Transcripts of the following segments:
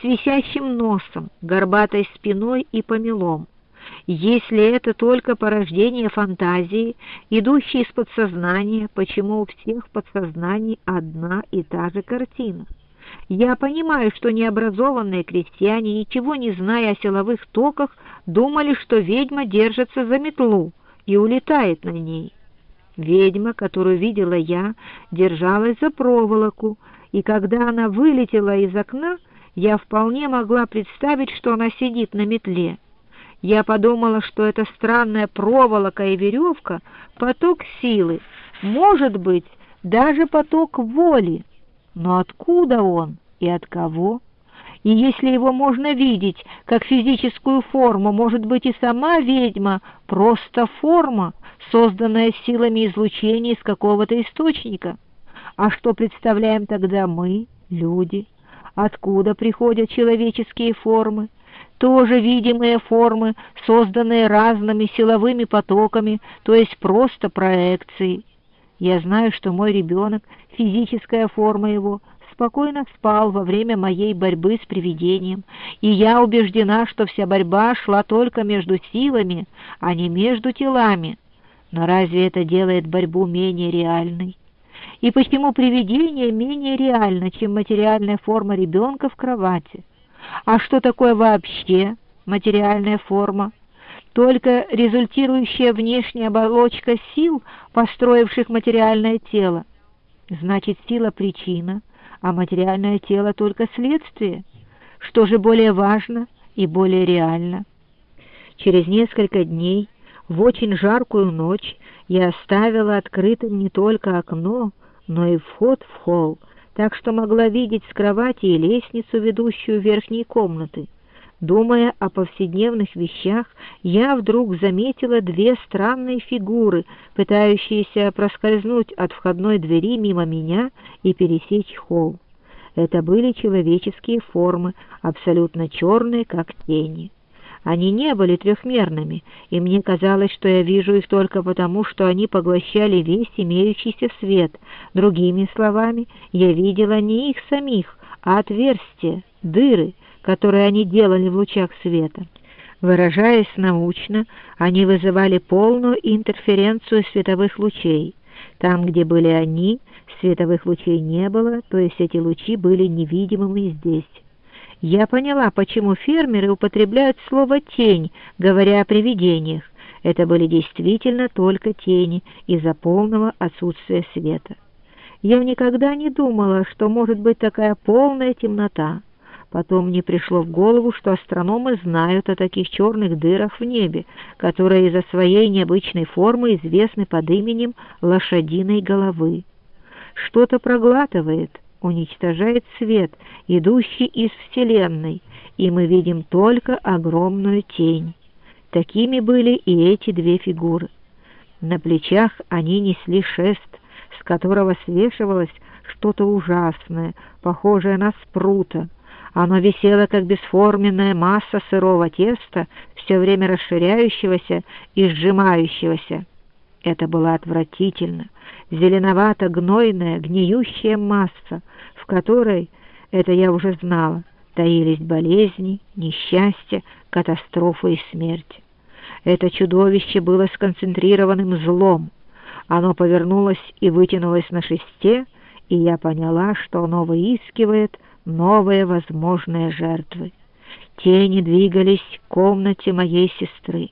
с висящим носом, горбатой спиной и помелом. Если это только порождение фантазии, идущей из подсознания, почему у всех подсознаний одна и та же картина? Я понимаю, что необразованные крестьяне, ничего не зная о силовых токах, думали, что ведьма держится за метлу и улетает на ней. Ведьма, которую видела я, держалась за проволоку, и когда она вылетела из окна, я вполне могла представить, что она сидит на метле. Я подумала, что эта странная проволока и веревка — поток силы, может быть, даже поток воли. Но откуда он и от кого? И если его можно видеть как физическую форму, может быть, и сама ведьма — просто форма, созданная силами излучения из какого-то источника. А что представляем тогда мы, люди? Откуда приходят человеческие формы? Тоже видимые формы, созданные разными силовыми потоками, то есть просто проекцией. Я знаю, что мой ребенок, физическая форма его, спокойно спал во время моей борьбы с привидением, и я убеждена, что вся борьба шла только между силами, а не между телами. Но разве это делает борьбу менее реальной? И почему привидение менее реально, чем материальная форма ребенка в кровати? А что такое вообще материальная форма? Только результирующая внешняя оболочка сил, построивших материальное тело. Значит, сила — причина, а материальное тело — только следствие. Что же более важно и более реально? Через несколько дней, в очень жаркую ночь, я оставила открытым не только окно, но и вход в холл, так что могла видеть с кровати и лестницу, ведущую в верхние комнаты. Думая о повседневных вещах, я вдруг заметила две странные фигуры, пытающиеся проскользнуть от входной двери мимо меня и пересечь холл. Это были человеческие формы, абсолютно черные, как тени. Они не были трехмерными, и мне казалось, что я вижу их только потому, что они поглощали весь имеющийся свет. Другими словами, я видела не их самих, а отверстия, дыры, которые они делали в лучах света. Выражаясь научно, они вызывали полную интерференцию световых лучей. Там, где были они, световых лучей не было, то есть эти лучи были невидимыми здесь. Я поняла, почему фермеры употребляют слово «тень», говоря о привидениях. Это были действительно только тени из-за полного отсутствия света. Я никогда не думала, что может быть такая полная темнота. Потом мне пришло в голову, что астрономы знают о таких черных дырах в небе, которые из-за своей необычной формы известны под именем лошадиной головы. Что-то проглатывает, уничтожает свет, идущий из Вселенной, и мы видим только огромную тень. Такими были и эти две фигуры. На плечах они несли шест, с которого свешивалось что-то ужасное, похожее на спрута. Оно висело, как бесформенная масса сырого теста, все время расширяющегося и сжимающегося. Это было отвратительно. Зеленовато-гнойная, гниющая масса, в которой, это я уже знала, таились болезни, несчастья, катастрофы и смерть. Это чудовище было сконцентрированным злом. Оно повернулось и вытянулось на шесте, и я поняла, что оно выискивает новые возможные жертвы. Тени двигались к комнате моей сестры.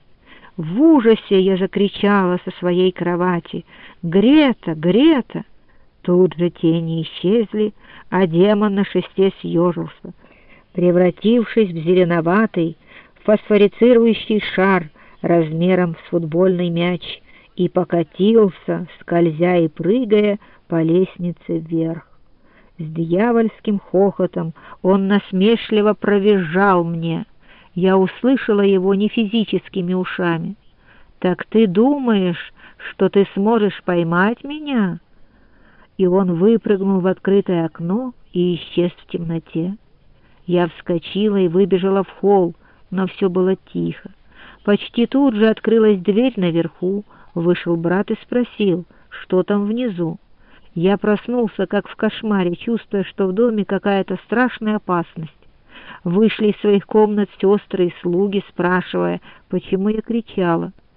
В ужасе я закричала со своей кровати: «Грета! Грета!» Тут же тени исчезли, а демон на шесте съежился, превратившись в зеленоватый, фосфорицирующий шар размером с футбольный мяч, и покатился, скользя и прыгая по лестнице вверх. С дьявольским хохотом он насмешливо провизжал мне. Я услышала его не физическими ушами. «Так ты думаешь, что ты сможешь поймать меня?» И он выпрыгнул в открытое окно и исчез в темноте. Я вскочила и выбежала в холл, но все было тихо. Почти тут же открылась дверь наверху, вышел брат и спросил, что там внизу. Я проснулся, как в кошмаре, чувствуя, что в доме какая-то страшная опасность. Вышли из своих комнат сестры и слуги, спрашивая, почему я кричала.